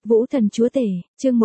Vũ Thần Chúa Tể, chương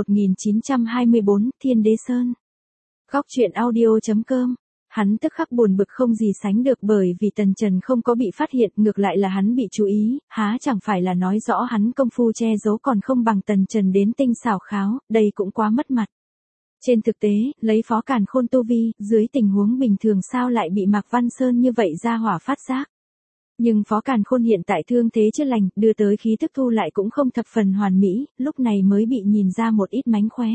1924, Thiên Đế Sơn. Góc truyện audio.com. Hắn tức khắc buồn bực không gì sánh được bởi vì Tần Trần không có bị phát hiện, ngược lại là hắn bị chú ý, há chẳng phải là nói rõ hắn công phu che giấu còn không bằng Tần Trần đến tinh xảo kháo, đây cũng quá mất mặt. Trên thực tế, lấy Phó Càn Khôn tu vi, dưới tình huống bình thường sao lại bị Mạc Văn Sơn như vậy ra hỏa phát giác. Nhưng Phó Càn Khôn hiện tại thương thế chưa lành, đưa tới khí tức thu lại cũng không thập phần hoàn mỹ, lúc này mới bị nhìn ra một ít mánh khóe.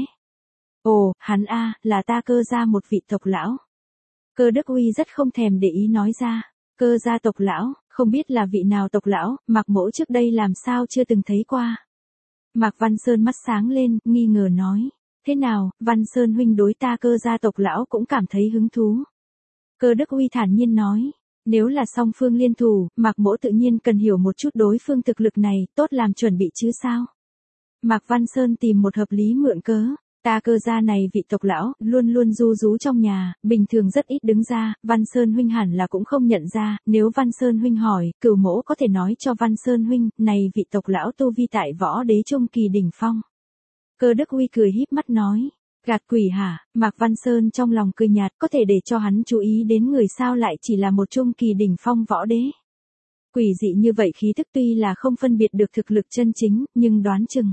Ồ, hắn a, là ta Cơ gia một vị tộc lão. Cơ Đức Uy rất không thèm để ý nói ra, Cơ gia tộc lão, không biết là vị nào tộc lão, Mạc mỗ trước đây làm sao chưa từng thấy qua. Mạc Văn Sơn mắt sáng lên, nghi ngờ nói, thế nào, Văn Sơn huynh đối ta Cơ gia tộc lão cũng cảm thấy hứng thú. Cơ Đức Uy thản nhiên nói, nếu là song phương liên thủ, Mạc mỗ tự nhiên cần hiểu một chút đối phương thực lực này, tốt làm chuẩn bị chứ sao. Mạc Văn Sơn tìm một hợp lý mượn cớ. Ta Cơ gia này vị tộc lão, luôn luôn ru rú trong nhà, bình thường rất ít đứng ra, Văn Sơn huynh hẳn là cũng không nhận ra, nếu Văn Sơn huynh hỏi, cửu mỗ có thể nói cho Văn Sơn huynh, này vị tộc lão tu vi tại võ đế trung kỳ đỉnh phong. Cơ Đức Uy cười híp mắt nói, gạt quỷ hả, Mạc Văn Sơn trong lòng cười nhạt, có thể để cho hắn chú ý đến người sao lại chỉ là một trung kỳ đỉnh phong võ đế. Quỷ dị như vậy khí tức tuy là không phân biệt được thực lực chân chính, nhưng đoán chừng.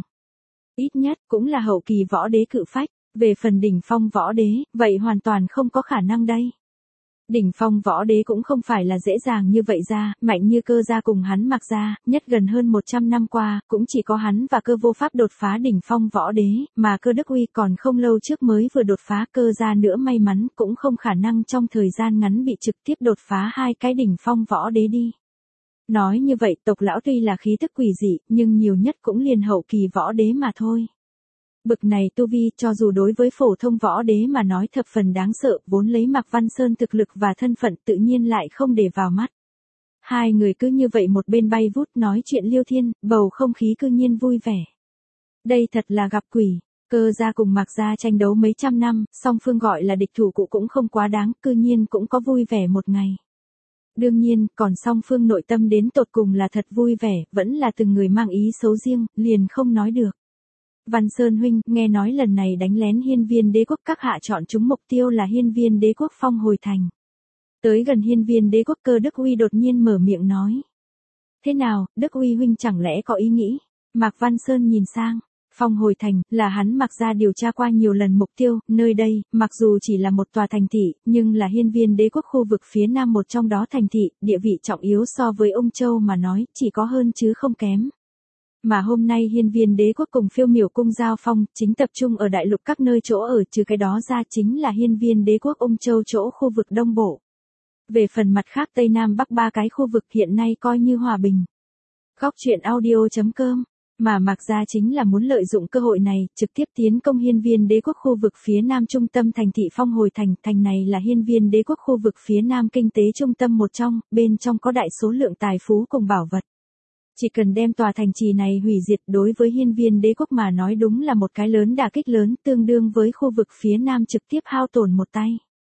Ít nhất cũng là hậu kỳ võ đế cự phách, về phần đỉnh phong võ đế, vậy hoàn toàn không có khả năng đây. Đỉnh phong võ đế cũng không phải là dễ dàng như vậy ra, mạnh như Cơ gia cùng hắn Mạc gia, nhất gần hơn 100 năm qua, cũng chỉ có hắn và Cơ vô pháp đột phá đỉnh phong võ đế, mà Cơ Đức Uy còn không lâu trước mới vừa đột phá, Cơ gia nữa may mắn cũng không khả năng trong thời gian ngắn bị trực tiếp đột phá hai cái đỉnh phong võ đế đi. Nói như vậy tộc lão tuy là khí tức quỷ dị, nhưng nhiều nhất cũng liền hậu kỳ võ đế mà thôi. Bực này tu vi cho dù đối với phổ thông võ đế mà nói thập phần đáng sợ, vốn lấy Mạc Văn Sơn thực lực và thân phận tự nhiên lại không để vào mắt. Hai người cứ như vậy một bên bay vút nói chuyện liêu thiên, bầu không khí cư nhiên vui vẻ. Đây thật là gặp quỷ. Cơ gia cùng Mạc gia tranh đấu mấy trăm năm, song phương gọi là địch thủ cũng không quá đáng, cư nhiên cũng có vui vẻ một ngày. Đương nhiên, còn song phương nội tâm đến tột cùng là thật vui vẻ, vẫn là từng người mang ý xấu riêng, liền không nói được. Văn Sơn huynh, nghe nói lần này đánh lén hiên viên đế quốc các hạ chọn chúng mục tiêu là hiên viên đế quốc Phong Hồi Thành. Tới gần hiên viên đế quốc Cơ Đức Uy đột nhiên mở miệng nói. Thế nào, Đức Uy huynh chẳng lẽ có ý nghĩ? Mạc Văn Sơn nhìn sang. Phong Hồi Thành, là hắn Mạc gia điều tra qua nhiều lần mục tiêu, nơi đây, mặc dù chỉ là một tòa thành thị, nhưng là hiên viên đế quốc khu vực phía nam một trong đó thành thị, địa vị trọng yếu so với Ung Châu mà nói, chỉ có hơn chứ không kém. Mà hôm nay hiên viên đế quốc cùng Phiêu Miểu cung giao phong, chính tập trung ở đại lục các nơi chỗ ở, trừ cái đó ra chính là hiên viên đế quốc Ung Châu chỗ khu vực đông bộ. Về phần mặt khác Tây Nam Bắc ba cái khu vực hiện nay coi như hòa bình. Góc truyện audio.com. Mà Mạc gia chính là muốn lợi dụng cơ hội này, trực tiếp tiến công hiên viên đế quốc khu vực phía nam trung tâm thành thị Phong Hồi Thành. Thành này là hiên viên đế quốc khu vực phía nam kinh tế trung tâm một trong, bên trong có đại số lượng tài phú cùng bảo vật. Chỉ cần đem tòa thành trì này hủy diệt đối với hiên viên đế quốc mà nói đúng là một cái lớn đả kích lớn, tương đương với khu vực phía nam trực tiếp hao tổn một tay.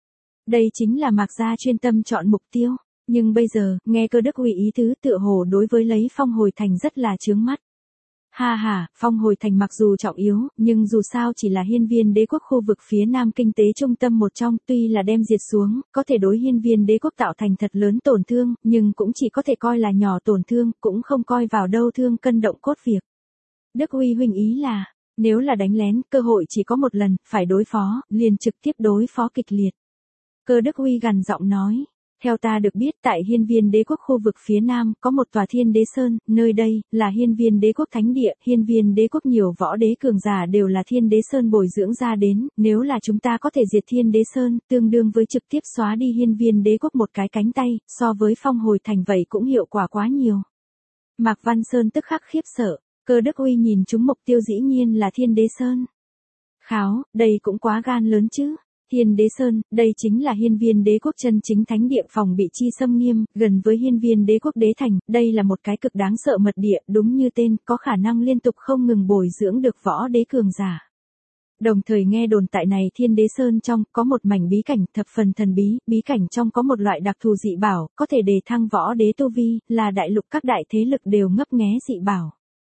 Đây chính là Mạc gia chuyên tâm chọn mục tiêu. Nhưng bây giờ, nghe Cơ Đức Uy ý tứ tựa hồ đối với lấy Phong Hồi Thành rất là chướng mắt. Ha ha, Phong Hồi Thành mặc dù trọng yếu, nhưng dù sao chỉ là hiên viên đế quốc khu vực phía nam kinh tế trung tâm một trong, tuy là đem diệt xuống, có thể đối hiên viên đế quốc tạo thành thật lớn tổn thương, nhưng cũng chỉ có thể coi là nhỏ tổn thương, cũng không coi vào đâu thương cân động cốt việc. Đức Uy huynh ý là, nếu là đánh lén, cơ hội chỉ có một lần, phải đối phó, liền trực tiếp đối phó kịch liệt. Cơ Đức Uy gằn giọng nói. Theo ta được biết tại hiên viên đế quốc khu vực phía nam có một tòa Thiên Đế Sơn, nơi đây là hiên viên đế quốc thánh địa, hiên viên đế quốc nhiều võ đế cường giả đều là Thiên Đế Sơn bồi dưỡng ra đến, nếu là chúng ta có thể diệt Thiên Đế Sơn, tương đương với trực tiếp xóa đi hiên viên đế quốc một cái cánh tay, so với Phong Hồi Thành vậy cũng hiệu quả quá nhiều. Mạc Văn Sơn tức khắc khiếp sợ, Cơ Đức Uy nhìn chúng mục tiêu dĩ nhiên là Thiên Đế Sơn. Kháo, đây cũng quá gan lớn chứ. Thiên Đế Sơn, đây chính là hiên viên đế quốc chân chính thánh địa phòng bị chi xâm nghiêm, gần với hiên viên đế quốc đế thành, đây là một cái cực đáng sợ mật địa, đúng như tên, có khả năng liên tục không ngừng bồi dưỡng được võ đế cường giả. Đồng thời nghe đồn tại này Thiên Đế Sơn trong, có một mảnh bí cảnh thập phần thần bí, bí cảnh trong có một loại đặc thù dị bảo, có thể đề thăng võ đế tu vi, là đại lục các đại thế lực đều ngấp nghé dị bảo.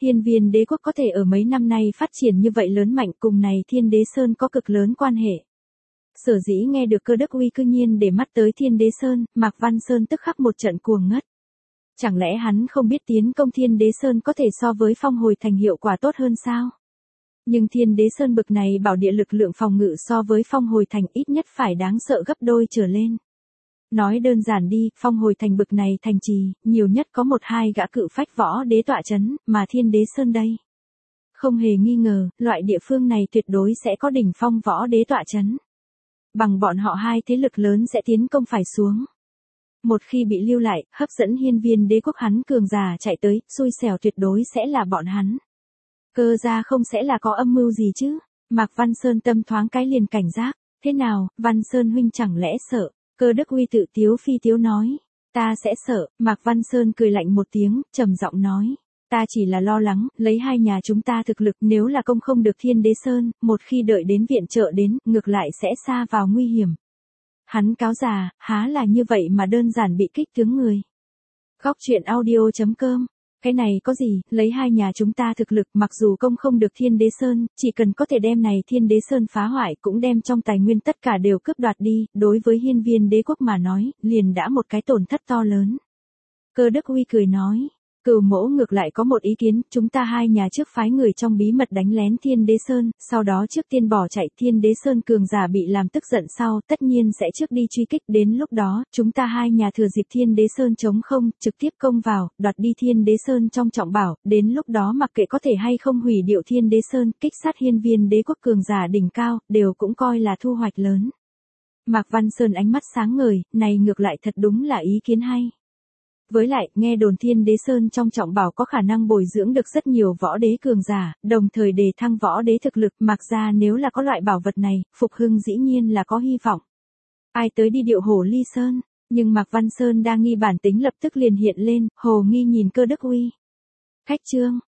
Hiên Viên Đế quốc có thể ở mấy năm nay phát triển như vậy lớn mạnh, cùng này Thiên Đế Sơn có cực lớn quan hệ. Sở dĩ nghe được Cơ Đức Uy cư nhiên để mắt tới Thiên Đế Sơn, Mạc Văn Sơn tức khắc một trận cuồng ngất. Chẳng lẽ hắn không biết tiến công Thiên Đế Sơn có thể so với Phong Hồi Thành hiệu quả tốt hơn sao? Nhưng Thiên Đế Sơn bực này bảo địa lực lượng phòng ngự so với Phong Hồi Thành ít nhất phải đáng sợ gấp đôi trở lên. Nói đơn giản đi, Phong Hồi Thành bực này thành trì, nhiều nhất có 1-2 gã cự phách võ đế tọa chấn, mà Thiên Đế Sơn đây. Không hề nghi ngờ, loại địa phương này tuyệt đối sẽ có đỉnh phong võ đế tọa chấn. Bằng bọn họ hai thế lực lớn sẽ tiến công phải xuống. Một khi bị lưu lại, hấp dẫn Hiên Viên Đế quốc hắn cường giả chạy tới, xui xẻo tuyệt đối sẽ là bọn hắn. Cơ ra không sẽ là có âm mưu gì chứ? Mạc Văn Sơn tâm thoáng cái liền cảnh giác. Thế nào, Văn Sơn huynh chẳng lẽ sợ? Cơ Đức Uy tự tiếu phi tiếu nói. Ta sẽ sợ. Mạc Văn Sơn cười lạnh một tiếng, trầm giọng nói. Ta chỉ là lo lắng, lấy hai nhà chúng ta thực lực, nếu là công không được Thiên Đế Sơn, một khi đợi đến viện trợ đến, ngược lại sẽ xa vào nguy hiểm. Hắn cáo già, há là như vậy mà đơn giản bị kích tướng người. Góc truyện audio.com. Cái này có gì, lấy hai nhà chúng ta thực lực, mặc dù công không được Thiên Đế Sơn, chỉ cần có thể đem này Thiên Đế Sơn phá hoại, cũng đem trong tài nguyên tất cả đều cướp đoạt đi, đối với Hiên Viên Đế quốc mà nói, liền đã một cái tổn thất to lớn. Cơ Đức Uy cười nói. Cửu mỗ ngược lại có một ý kiến, chúng ta hai nhà trước phái người trong bí mật đánh lén Thiên Đế Sơn, sau đó trước tiên bỏ chạy. Thiên Đế Sơn cường giả bị làm tức giận sau, tất nhiên sẽ trước đi truy kích, đến lúc đó, chúng ta hai nhà thừa dịp Thiên Đế Sơn trống không, trực tiếp công vào, đoạt đi Thiên Đế Sơn trong trọng bảo, đến lúc đó mặc kệ có thể hay không hủy điệu Thiên Đế Sơn, kích sát Hiên Viên Đế quốc cường giả đỉnh cao, đều cũng coi là thu hoạch lớn. Mạc Văn Sơn ánh mắt sáng ngời, này ngược lại thật đúng là ý kiến hay. Với lại, nghe đồn Thiên Đế Sơn trong trọng bảo có khả năng bồi dưỡng được rất nhiều võ đế cường giả, đồng thời đề thăng võ đế thực lực, mặc ra nếu là có loại bảo vật này, phục hưng dĩ nhiên là có hy vọng. Ai tới đi điệu Hồ Ly Sơn, nhưng Mạc Văn Sơn đang nghi bản tính lập tức liền hiện lên, hồ nghi nhìn Cơ Đức Uy. Khách trương,